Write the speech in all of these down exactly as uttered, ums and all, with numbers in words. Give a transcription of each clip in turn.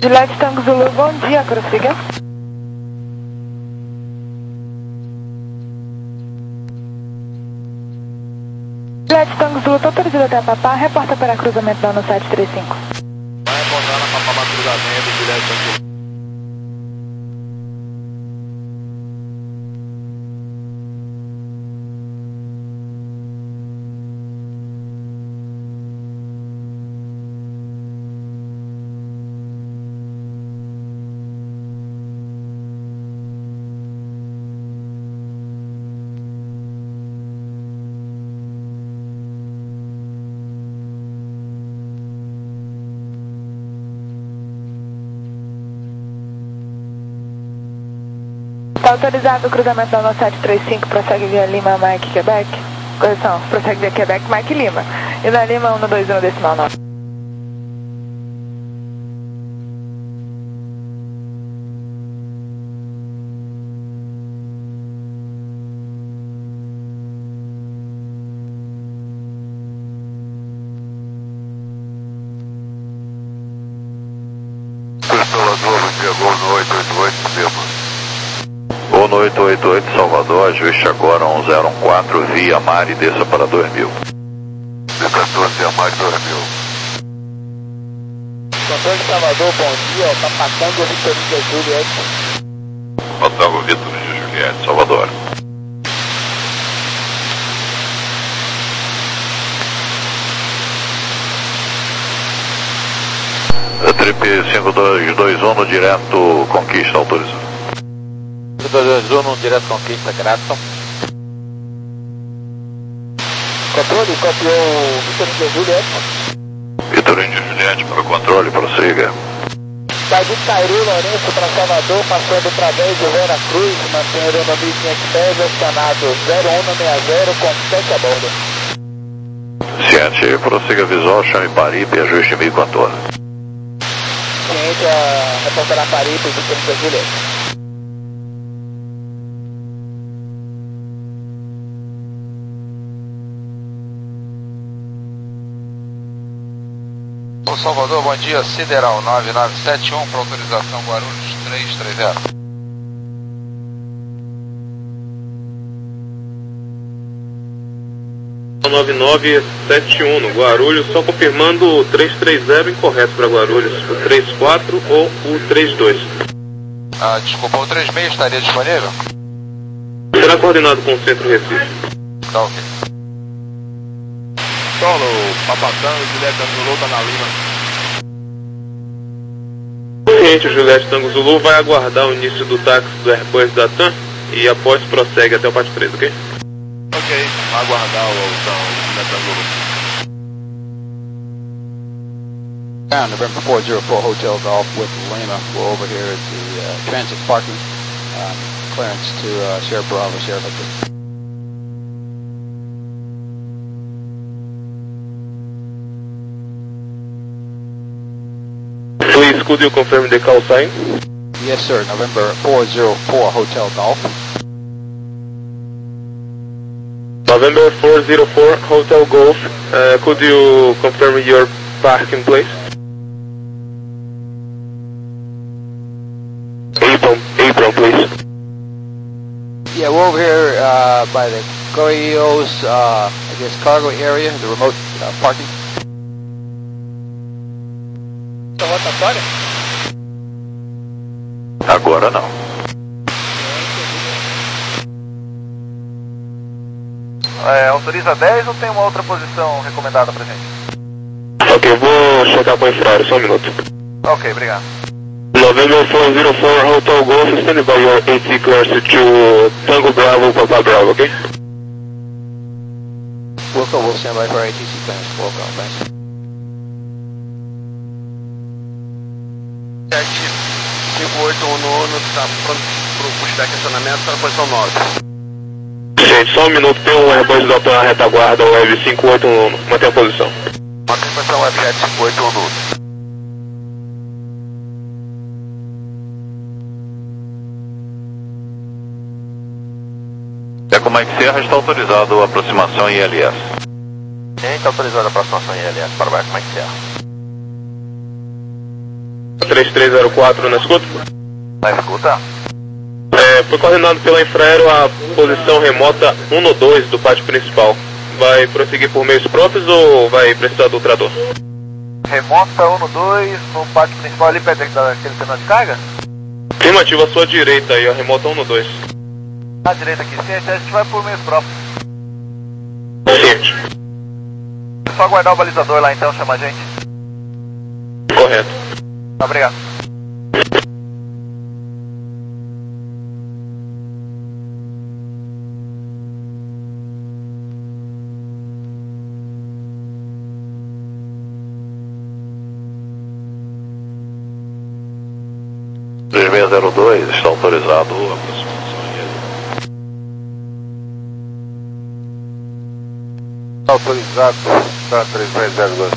Juliette Tango Zulu, bom dia, prossiga. Juliette Tango Zulu, tô autorizado até a Papá, reporta para cruzamento da no sete três cinco. Vai reportar na Papá para cruzamento, Juliette Tango Zulu. Está autorizado o cruzamento da no sete três cinco, prossegue via Lima, Mike, Quebec. Correção, prossegue via Quebec, Mike, Lima. E na Lima, um dois um decimal nove. Gol no oito oito oito, Salvador, ajuste agora um zero um quatro, via mar e desça para dois mil. D quatorze, via mar dois mil. Controle de Salvador, bom dia, tá passando o Vitorino de Juliette. Patango Vitor de Juliette, Salvador. Trip cinco dois dois um no direto Conquista, autorizado. cinco dois dois um no direto Conquista, grato. Controle, copiou o Vitorino de Juliette. Vitorino de Juliette para o controle, prossiga. Sai de Cairu, Lourenço para Salvador, passando através de Vera Cruz, mantém a mil quinhentos pés, acionado zero um seis zero com sete a bordo. Ciente, prossiga visual, chame Paripe e ajuste mil e quatorze. Ciente, a reportar a Paripe, Vitorino de Juliette. Salvador, bom dia, Sideral nove nove sete um para autorização Guarulhos três três zero. nove nove sete um no Guarulhos, só confirmando o três três zero incorreto para Guarulhos, o três quatro ou o três dois. Ah, desculpa, o três seis estaria disponível? Será coordenado com o Centro Recife. Tá ok. Solo, Papatão, Juliette Tango Zulu, tá na Lima. Ciente, o Juliette Tango Zulu vai aguardar o início do táxi do Airbus da TAM e após prossegue até o Pátio três, ok? Ok, aguardar o então, Juliette Tango Zulu. Down November four zero four Hotel Golf with Lima. We're over here at the uh, transit parking. Um, clearance to uh, Sierra Bravo, Sierra Victor. Please, could you confirm the call sign? Yes, sir. November four zero four Hotel Golf. November four zero four Hotel Golf. Uh, could you confirm your parking place? Apron, apron, please. Yeah, we're over here uh, by the Correios, uh, I guess, cargo area, the remote uh, parking. Rotatória? Agora não. É, autoriza dez ou tem uma outra posição recomendada pra gente? Ok, vou checar com o infraero, só um minuto. Ok, obrigado. November four zero four Hotel Golf, stand by your A T clearance to Tango Bravo, Papa Bravo, ok? Wilco will stand by for A T C clearance. Wilco, thanks. cinco oito um no Uno, tá pronto pro pushback acionamento para a posição nove. Gente, só um minuto, tem um Airbus da TAM na retaguarda, o Web cinco oito um no, mantém a posição. Mantém a posição Webjet cinco oito um no. Eco Mike Serra está autorizado a aproximação I L S. Quem está autorizado a aproximação I L S para o Eco Mike Serra? três três zero quatro na escuta? Na escuta? É, foi coordenado pela Infraero a posição remota um no dois do pátio principal. Vai prosseguir por meios próprios ou vai precisar do ultrador? Remota um no dois no pátio principal ali perto daquele terminal de carga? Afirmativa à sua direita aí, a remota um no dois. À direita aqui, sim, a gente vai por meios próprios. Ciente. É só aguardar o balizador lá então, chama a gente. Correto. Obrigado. três seis zero dois, está autorizado a aproximação. Autorizado para três seis zero dois.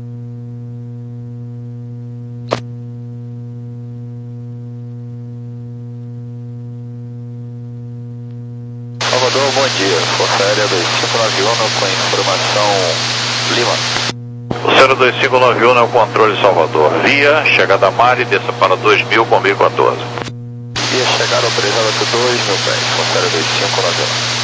Salvador, bom dia. Força Aérea dois cinco nove um com informação Lima. zero dois cinco nove um é o controle Salvador. Via, chegada a Mari, desça para dois mil com mil e quatorze. Via, chegada autorizada para dois mil pés. Força Aérea dois cinco nove um.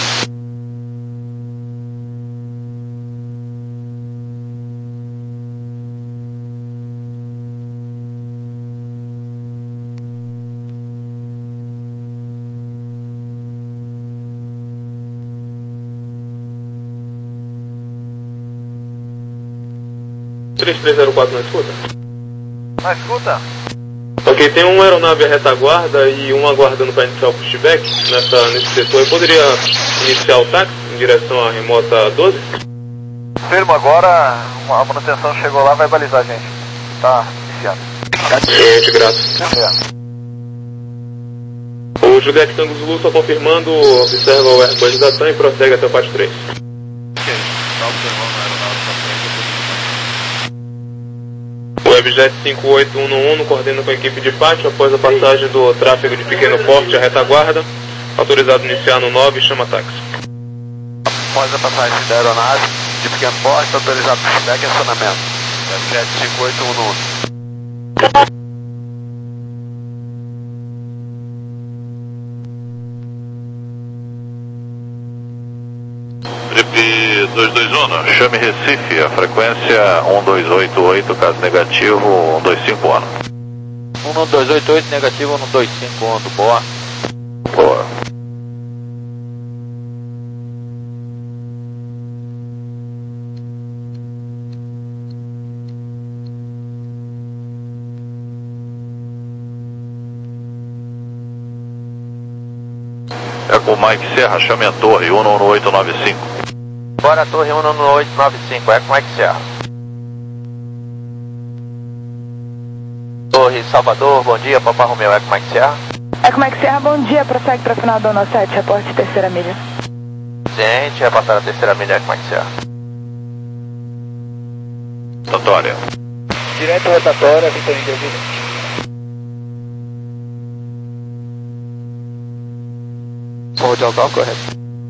três três zero quatro na escuta? Na escuta? Ok, tem uma aeronave à retaguarda e uma aguardando para iniciar o pushback nessa, nesse setor. Eu poderia iniciar o táxi em direção à remota doze? Firmo agora, a manutenção chegou lá, vai balizar a gente. Tá iniciado. Ciente, grato. Obrigado. O Juliette Tango Zulu só confirmando, observa o Airbus da TAM e prossegue até o pátio três. Ok, tá observando a aeronave pra frente. O Webjet cinco oito um um coordena com a equipe de pátio após a passagem do tráfego de pequeno porte à retaguarda. Autorizado a iniciar no nove, chama táxi. Após a passagem da aeronave de pequeno porte, autorizado para pushback e acionamento. Webjet cinco oito um um. Trip dois dois um, chame Recife, a frequência um dois oito oito, caso negativo, um dois cinco um. um dois oito oito, negativo um dois cinco um, boa. Boa. É com o Mike Serra, chame a torre um um oito nove cinco. Bora, torre um um oito nove cinco, é com Mike Serra. Torre Salvador, bom dia, Papa Romeu, é com Mike Serra. É como é que Serra, bom dia, prossegue para final da Ono sete, reporte terceira milha. Gente, reportar a terceira milha, é com Mike Serra. Rotatória. Direto rotatória, Vitor Índia, Vila. Hotel Golf, go ahead.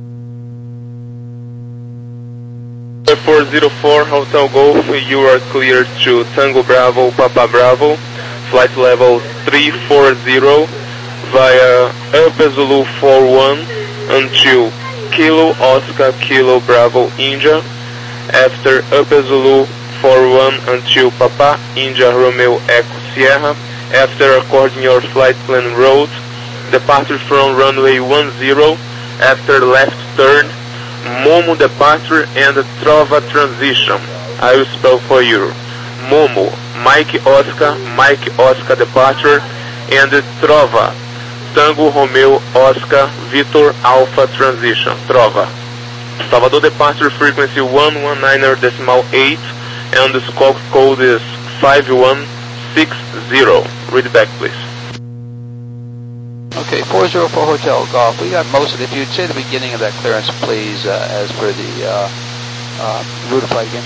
four zero four Hotel Golf, you are cleared to Tango Bravo, Papa Bravo, flight level three four zero via Alpha Zulu four one until Kilo Oscar Kilo Bravo India, after Alpha Zulu four one until Papa India Romeo Echo Sierra, after according your flight plan route, departure from runway one zero, after left turn, Momo departure and Trova transition. I will spell for you. Momo, Mike Oscar, Mike Oscar departure, and Trova, Tango Romeo Oscar, Victor Alpha transition. Trova. Salvador departure frequency one one nine decimal eight, and the squawk code is five one six zero. Read back, please. Okay, four zero four Hotel Golf. We got most of it. If you'd say the beginning of that clearance, please, uh, as per the uh, uh, route of flight again.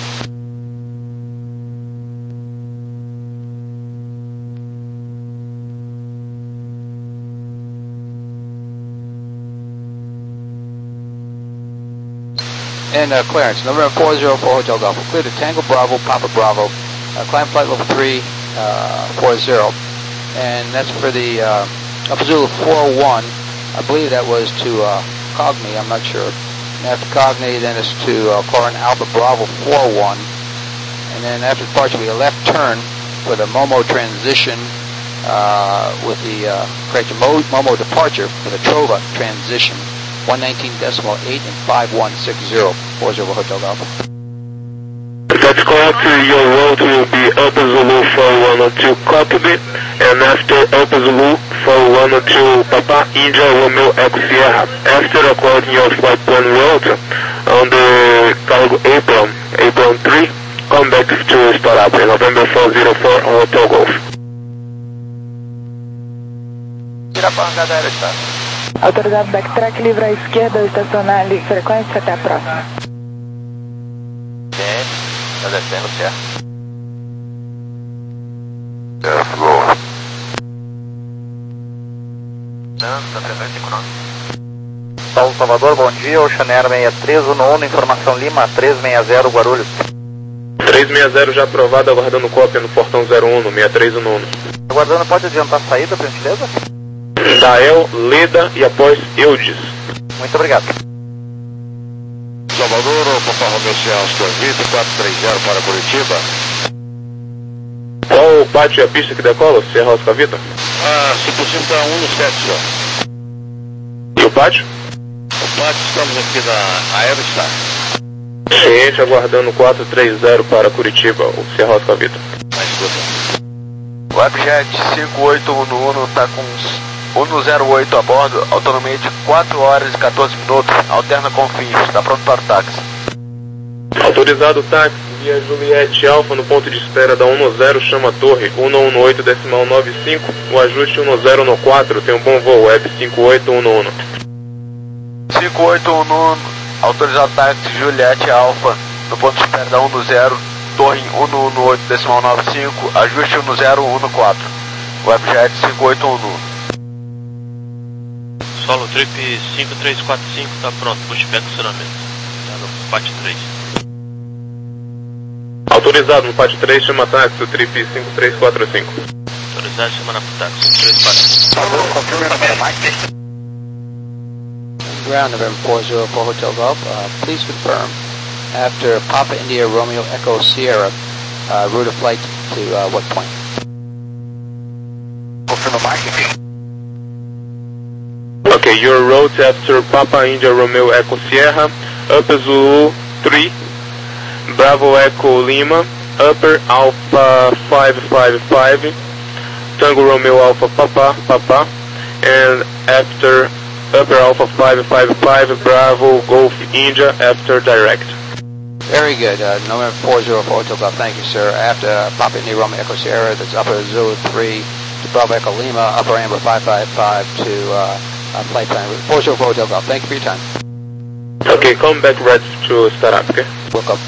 And uh, clearance, November four zero four Hotel Golf. We're clear to Tango Bravo, Papa Bravo. Uh, climb flight level three, uh, four zero. And that's for the uh, Alpha Zulu four one. I believe that was to uh, Cogni, I'm not sure. And after Cogni, then it's to uh, Corin Alpha Bravo four one. And then after departure, we a left turn for the Momo transition uh, with the uh, correct Momo departure for the Trova transition, one nineteen decimal eight and five one six zero, four zero Hotel Alpha. That's correct. Your route will be Alpha Zulu four one two cockpit, and after Alpha Zulu four one two Papa India Romeo Echo Sierra. After according your flight plan route on the cargo apron, apron three, come back to start up in November four zero four Hotel Golf. Tira a pancada aérea, está. Autorizado backtrack livre à esquerda, estacionar ali, frequência, até a próxima. Sim, está descendo, certo? Yes, go. Dança, trezentos e cinco nove. Paulo Salvador, bom dia. Ocean Air sessenta e três, Uno Uno, informação Lima, trezentos e sessenta, Guarulhos. trezentos e sessenta já aprovado, aguardando cópia no portão zero um, sessenta e três Uno Uno. Aguardando, pode adiantar a saída, por gentileza? Dael, Leda e após Eudes. Muito obrigado. Salvador, Papa Romeo Sierra Oscar Vito, quatro três zero para Curitiba. Qual o pátio e a pista que decola, Sierra Oscar Vito? Ah, se possível para um no sete, senhor. E o pátio? O pátio, estamos aqui na Aerostar. Ciente, aguardando quatro três zero para Curitiba, o Sierra Oscar Vito. Na escuta. O Webjet cinco oito um um está com um zero oito a bordo, autonomia de quatro horas e quatorze minutos, alterna com fins, está pronto para o táxi. Autorizado o táxi via Juliette Alfa no ponto de espera da um zero, chama a torre um um oito decimal nove cinco, o ajuste um zero no quatro, tem um bom voo, web cinco oito um um. cinco oito um um, autorizado táxi Juliette Alfa no ponto de espera da um zero, torre um um oito decimal nove cinco, ajuste um zero um no quatro, Webjet cinco oito um um. Solo Trip cinco três quatro cinco está pronto, pushback acionamento. Está no P A T três. Autorizado no P A T três, chama táxi, o Trip cinco três quatro cinco. Autorizado, chama na táxi cinco três quatro cinco. Ground November four zero four Hotel Golf, uh, please confirm after Papa India Romeo Echo Sierra, uh, route of flight to uh, what point? Confirma Mike. Okay, your route after Papa India Romeo Echo Sierra, Upper Zulu three, Bravo Echo Lima, Upper Alpha five five five, Tango Romeo Alpha Papa, Papa, and after Upper Alpha five five five, Bravo Golf India after direct. Very good. Uh, November four zero four Hotel Golf, thank you, sir. After uh, Papa India Romeo Echo Sierra, that's Upper Zulu three to Bravo Echo Lima, Upper Amber five five five to uh, uh, flight plan four zero four Hotel Golf. Thank you for your time. Okay, come back right to start up, okay? Welcome.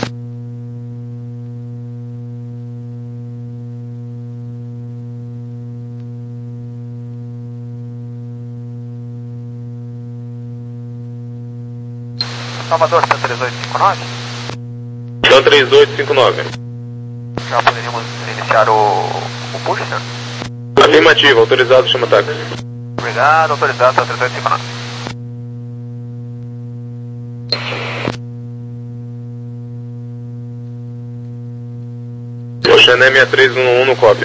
Salvador, C três oito cinco nove? Então três oito cinco nove. Já poderíamos iniciar o, o push, senhor? Afirmativo, autorizado, chama táxi. Obrigado, autorizado, C três oito cinco nove. Ocean sessenta e três um um no cópia.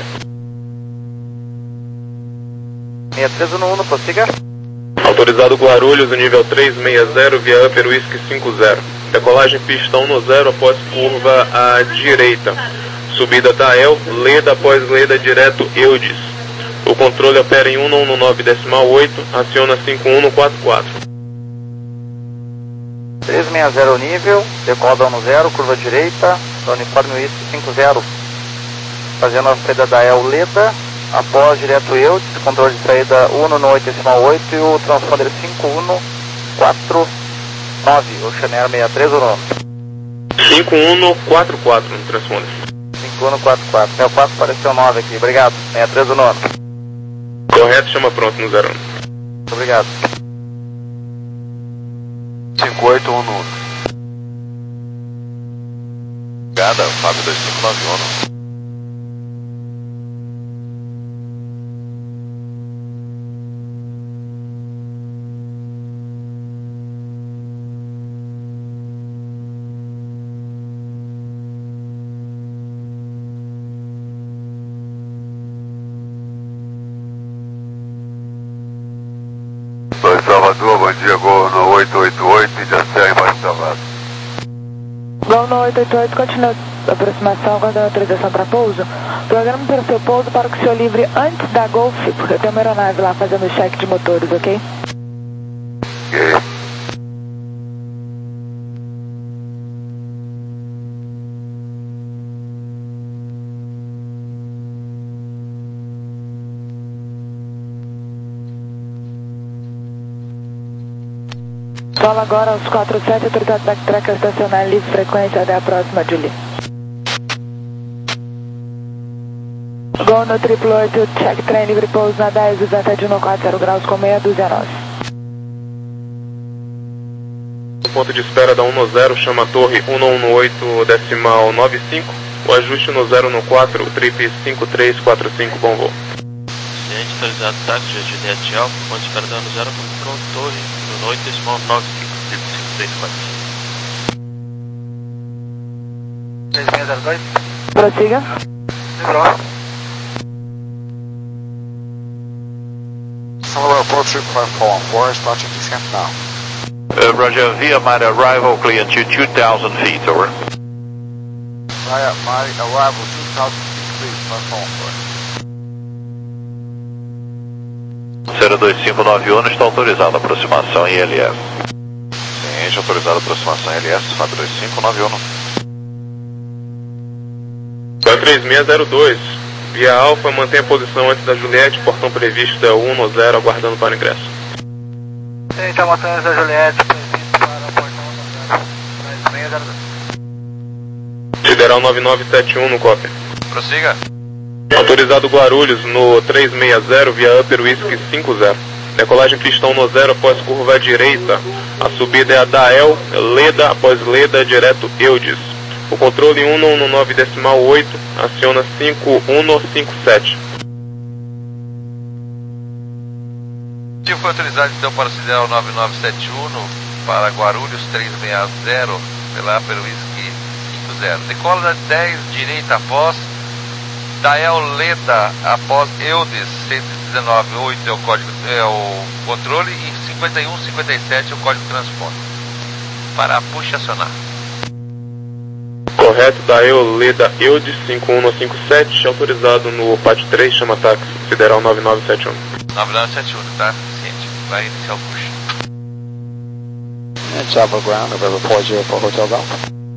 sessenta e três um um, prossiga. Autorizado Guarulhos, o nível trezentos e sessenta via Upper Whisky cinco zero. Decolagem pista um zero após curva à direita. Subida Dael, Leda após Leda direto Eudes. O controle opera em um um nove decimal oito, aciona cinco um quatro quatro. trezentos e sessenta o nível, decola um zero, curva direita, uniforme Whisky cinco zero. Fazendo a saída da El Leda, após direto Eudes, controle de saída um um oito decimal oito e o transponder cinco um quatro nove, Ocean Air sessenta e três o nome. cinco um quatro quatro no transponder. cinco um quatro quatro, meu quatro apareceu nove aqui, obrigado, sessenta e três o nome. Correto, chama pronto no zero um. Muito obrigado. cinco oito um um. Obrigada, Fábio dois cinco nove um. bom dia, Gol no oito oito oito e de Serra embaixo da vaga. Gol no oito oito oito, continua a aproximação, aguardando autorização para pouso. Programa para o seu pouso para que o senhor livre antes da Golf, porque eu tenho uma aeronave lá fazendo o cheque de motores, ok? Ok. Fala agora aos quatro sete, autorizado backtrack a estacionar livre frequência até a próxima, Julie. Gol no triplo oito, check trem livre pouso na dez, dezessete de um quatro zero graus com meia dúzia nove. Ponto de espera da um no zero, chama a torre um um oito decimal nove cinco, o ajuste no zero no quatro, trip cinco três quatro cinco, bom voo. Ciente, autorizado táxi, Juliette Alfa, ponto de espera da um no zero, controle torre um oito decimal nove cinco, trip cinco três quatro cinco. três seis zero dois. Prossiga. Livrou. Hello, approach five four one four, starting descent now. Uh, Roger, via my arrival clear to two thousand feet, over. Via my arrival two thousand feet, please, five four one four. zero dois cinco nove um está autorizada a aproximação em L S. Ciente, autorizada a aproximação em L S, quatro dois cinco nove um. quatro três seis zero dois, via Alfa, mantém a posição antes da Juliette, portão previsto é um no zero, aguardando para o ingresso. Ciente, a moção da Juliette, previsto para o portão um no zero, três seis zero dois. Sideral nove nove sete um no cópia. Prossiga. Autorizado Guarulhos no três seis zero via Upper Whisky cinco zero. Decolagem pistão no zero após curva à direita. A subida é a Dael, Leda após Leda, direto Eudes. O controle um um nove decimal oito aciona cinco um cinco sete. O foi autorizado então para o Sideral nove nove sete um para Guarulhos três seis zero pela Upper Whisky cinco zero. Decola na dez direita após Dael Leda após Eudes cento e dezenove oito é o código, é o controle, e cinquenta e um cinquenta e sete é o código de transponder. Para puxa acionar. Correto, Dael Leda Eudes cinco um cinco sete, autorizado no pátio três, chama táxi, Sideral nove nove sete um. nove nove sete um, tá? Ciente, vai iniciar o push. It's over ground, November four zero four Hotel Golf.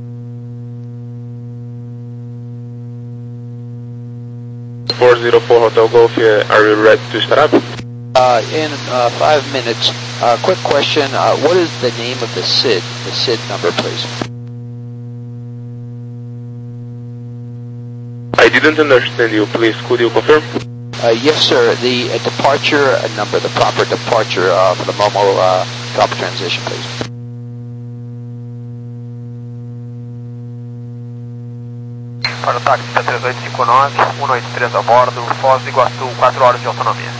four zero four Hotel Golf, uh, are you ready to start up? Uh, in uh, five minutes, uh, quick question, uh, what is the name of the S I D, the S I D number, please? I didn't understand you, please, could you confirm? Uh, yes, sir, the uh, departure uh, number, the proper departure uh, for the Momo uh, drop transition, please. Para o táxi três oito cinco nove, um oito três a bordo, Foz do Iguaçu, quatro horas de autonomia.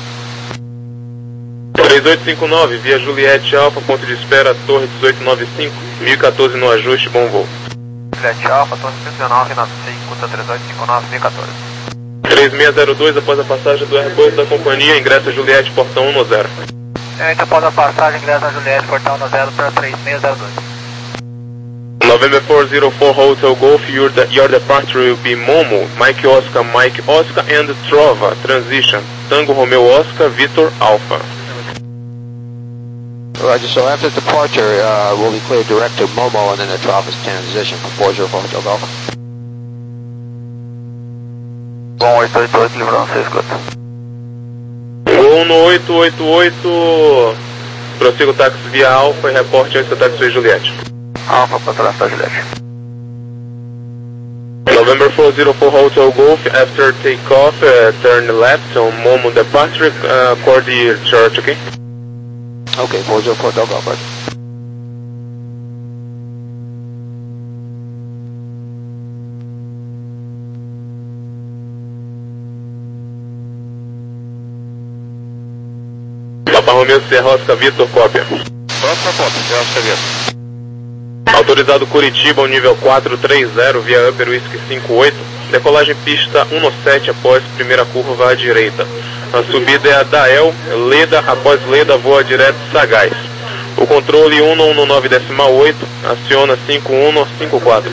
três oito cinco nove, via Juliette Alfa, ponto de espera, torre dezoito nove cinco, mil e quatorze no ajuste, bom voo. Juliette Alfa, torre dezenove nove cinco, três oito cinco nove, mil e quatorze. três seis zero dois, após a passagem do Airbus da companhia, ingressa Juliette, portão um no zero. Gente, após a passagem, ingressa Juliette, portão um no zero para três seis zero dois. November four zero four Hotel Golf, your, de your departure will be Momo, Mike Oscar, Mike Oscar and Trova, transition, Tango Romeo Oscar, Victor Alpha. Roger, so after departure, uh, we'll be cleared direct to Momo and then the Trova's transition from four zero four Hotel Golf. Bom, oito oito oito, livrão, você escuta. Gol no oito oito oito, prossiga o táxi via Alfa e reporte antes do táxi Juliette. Alfa, para trás, Juliette. November four zero four Hotel Golf, after takeoff, uh, turn left on Momo departure, uh, Cordier Church, okay? Okay, four zero four Hotel Golf, Roger. Papa Romeo Sierra Oscar Vitor, cópia. Pronto para ponto, Sierra Oscar Vitor. Autorizado Curitiba, nível quatro três zero, via Upper Whisky cinco oito, decolagem pista um no sete após primeira curva à direita. A subida é a Dael, Leda, após Leda voa direto Sagaz. O controle um um nove decimal oito, aciona cinco um cinco quatro.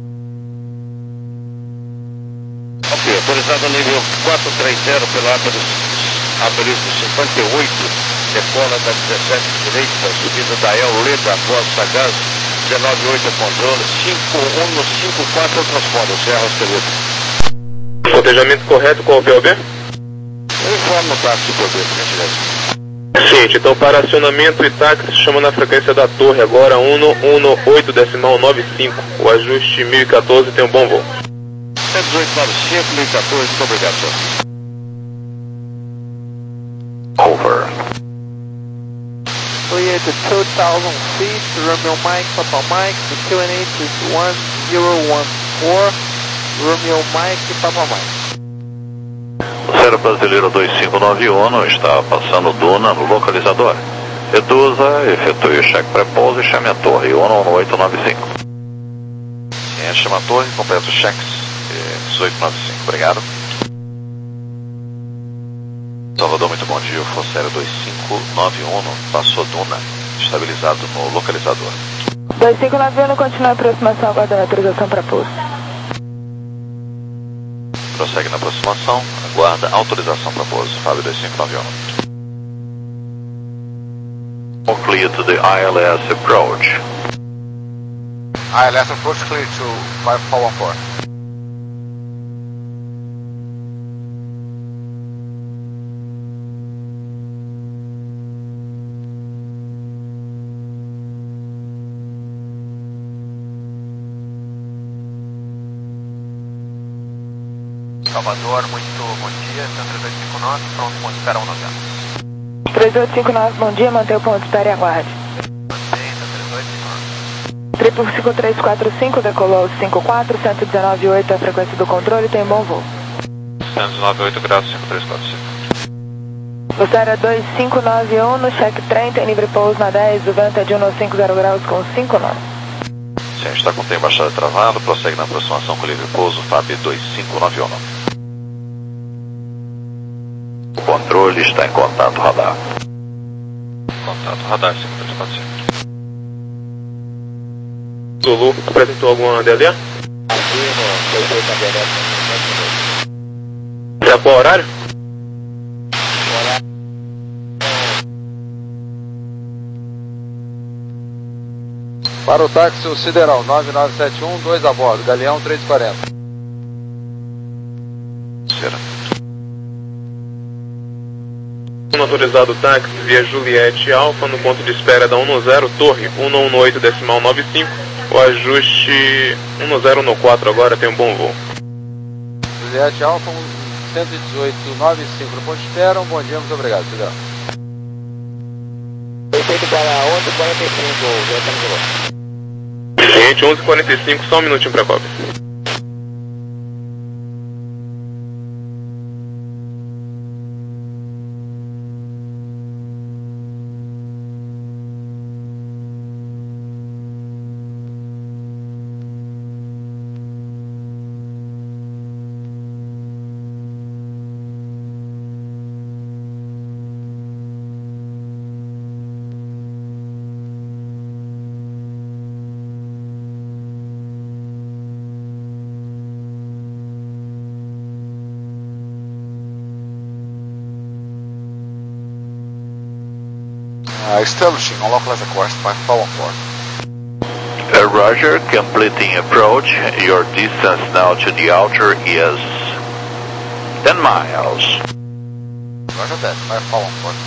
Ok, autorizado nível quatro três zero pela asterisco cinquenta e oito, decola da dezessete direita, subida da El Leda após Sagaz, dezenove oito controle, cinco um cinco quatro transponder, Serra Estelito. Cotejamento correto, qual o P O B? Eu informo o táxi por ver, por gentileza. Gente, então para acionamento e táxi, chama na frequência da torre agora um um oito decimal nove cinco, o ajuste mil e quatorze, tem um bom voo. dezoito noventa e cinco, mil e quatorze, muito obrigado, senhor. Over. Clear to two thousand feet, Romeo Mike, Papa Mike, the Q N H is one zero one four, Romeo Mike, Papa Mike. Zero Brasileiro dois cinco nove um está passando Duna no localizador. Reduza, efetue o cheque pré-pouso e chame a torre um um oito nove cinco. Sim, chama a torre, completa os cheques dezoito noventa e cinco, obrigado. Salvador, muito bom dia, Força Aérea dois cinco nove um, passou Duna, estabilizado no localizador. dois cinco nove um, continua a aproximação, aguarda a autorização para pouso. Prossegue na aproximação, aguarda autorização para pouso, Fábio dois cinco nove um. Clear to the I L S approach. I L S approach clear to five four one four. Salvador, muito bom dia, três oito cinco nove, pronto, ponto de espera um nove zero. três oito cinco nove, bom dia, mantenha o ponto de espera e aguarde. Triple cinco três quatro cinco, decolou cinco quatro, cento e dezenove oito, a frequência do controle, tem bom voo. cento e dezenove oito graus, cinco três quatro cinco. Você era dois cinco nove um, no cheque trem, tem livre pouso na dez, o vento é de um cinco zero graus com cinco nove. Sim, está com o tempo baixado travado, prossegue na aproximação com livre pouso, F A B dois cinco nove um. O controle está em contato radar. Contato radar, cinco três quatro cinco. Zulu, apresentou alguma D L A? Já qual horário? Para o táxi, o Sideral nove nove sete um, dois a bordo, Galeão três quarenta. Será? Autorizado táxi via Juliette Alfa no ponto de espera da um zero, torre um um oito decimal nove cinco, o ajuste um zero um quatro agora, tem um bom voo. Juliette Alfa cento e dezoito nove cinco no ponto de espera, um bom dia, muito obrigado, Sideral. Perfeito para onze e quarenta e cinco, já estamos de volta. Gente, onze e quarenta e cinco, só um minutinho para a cópia. Uh, establishing on localizer course five four one four. Uh, Roger, completing approach. Your distance now to the outer is ten miles. Roger that, five four one four.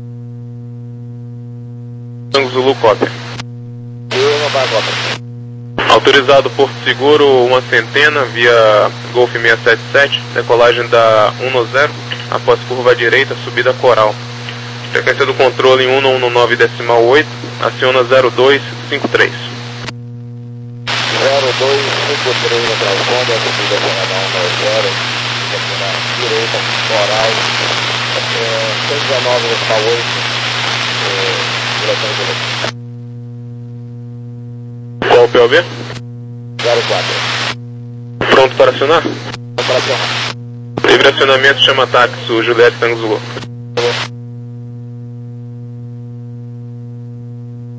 Tango Zulu, cópia. Zulu, cópia. Autorizado Porto Seguro, uma centena, via Golf seiscentos e setenta e sete, decolagem da um zero, após curva à direita, subida Coral. Frequência do controle em um um nove decimal oito, aciona zero dois cinco três. zero dois cinco três no transponder, a subida acionada um zero, aqui na direita, Coral, cento e dezenove decimal oito, direção de Qual o P O B? zero quatro. Pronto para acionar? Pronto para acionar. Livre acionamento, chama táxi, o Juliette Tango Zulu.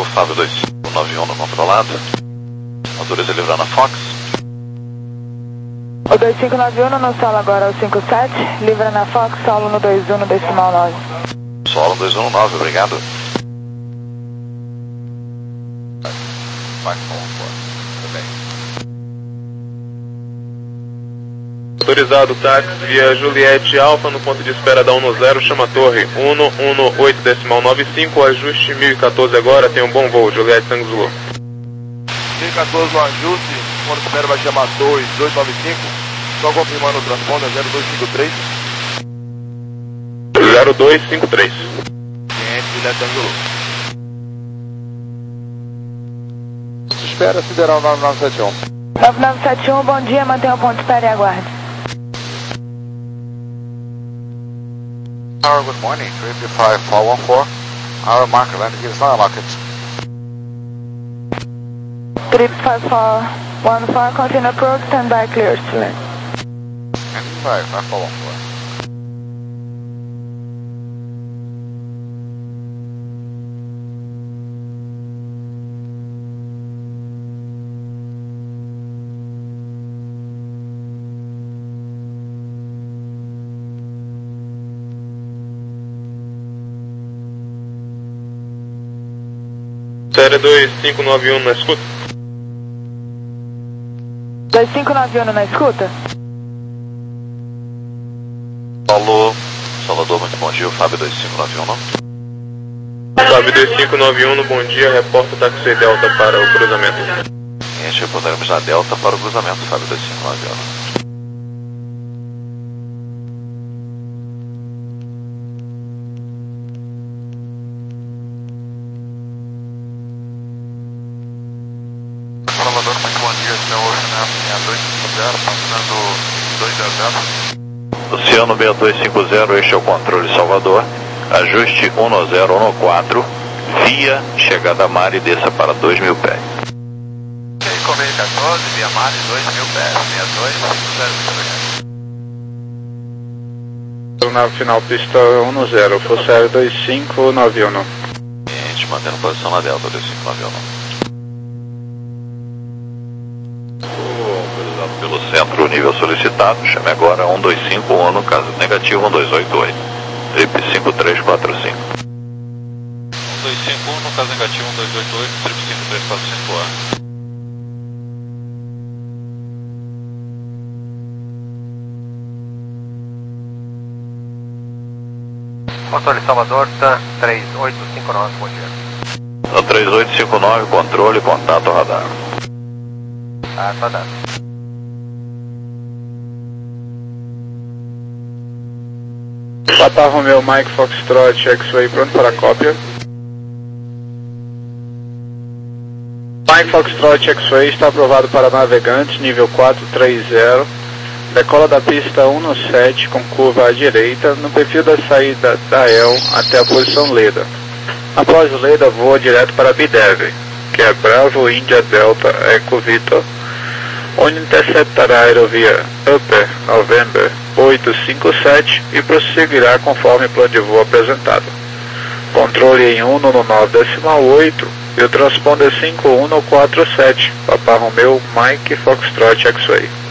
Golf, Fábio dois cinco nove um no controlado. Autoriza livrar na Fox. O dois cinco nove um no solo agora é o cinco sete, livra na Fox, solo no dois um no decimal nove. Solo dois um nove, obrigado. Autorizado táxi via Juliette Alfa no ponto de espera da um zero, chama a torre um um oito decimal nove cinco, ajuste mil e quatorze agora, tem um bom voo, Juliette Tango Zulu. mil e quatorze no ajuste, ponto de espera vai chamar dois oito nove cinco, só confirmando o transponder zero dois cinco três. zero dois cinco três. Cliente Juliette Tango Zulu. Espera Sideral nove nove sete um. nove nove sete um, bom dia, mantenha o ponto de espera e aguarde. Tower, good morning, three five four one four. Our marker, land give us our market. three five four one four, continue approach, stand by, clear, select. And five five four one four. Série dois cinco nove um na escuta. dois cinco nove um na escuta? Alô, Salvador, muito bom dia, o Fábio dois cinco nove um, não? Fábio dois cinco nove um, bom dia, reporta o táxi Delta para o cruzamento. Cliente, reportaremos na Delta para o cruzamento, Fábio dois cinco nove um. Salvador, muito bom dia, esse é o Oceano seis dois cinco zero, passando dois zero zero. Oceano seis dois cinco zero, este é o controle Salvador. Ajuste um zero um quatro, via chegada a mar e desça para dois mil pés. Convênio quatorze, via mar e dois mil pés, seis dois cinco zero, muito obrigado. Na final, pista um zero, Fossero dois cinco nove um. Cliente, mantendo posição na Delta dois cinco nove um. Pelo centro, o nível solicitado, chame agora um dois cinco um no caso negativo, um dois oito oito, trip cinco três quatro cinco. um dois cinco um no caso negativo, um dois oito oito, trip cinco três quatro cinco A. Controle Salvador, TAN três oito cinco nove, bom dia. TAN três oito cinco nove, controle, contato radar. Ah, tá dado. Papa Romeo Mike Foxtrot X-Way pronto para a cópia. Mike Foxtrot X-Way está aprovado para navegantes, nível quatro três zero. Decola da pista um sete com curva à direita, no perfil da saída da E L até a posição Leda. Após Leda, voa direto para Bidev, que é Bravo India Delta Eco Victor, onde interceptará a aerovia Upper November oito cinco sete e prosseguirá conforme o plano de voo apresentado. Controle em um no nove decimal oito e o transponder cinco um no quatro sete, Papa Romeo Mike Foxtrot X-Way.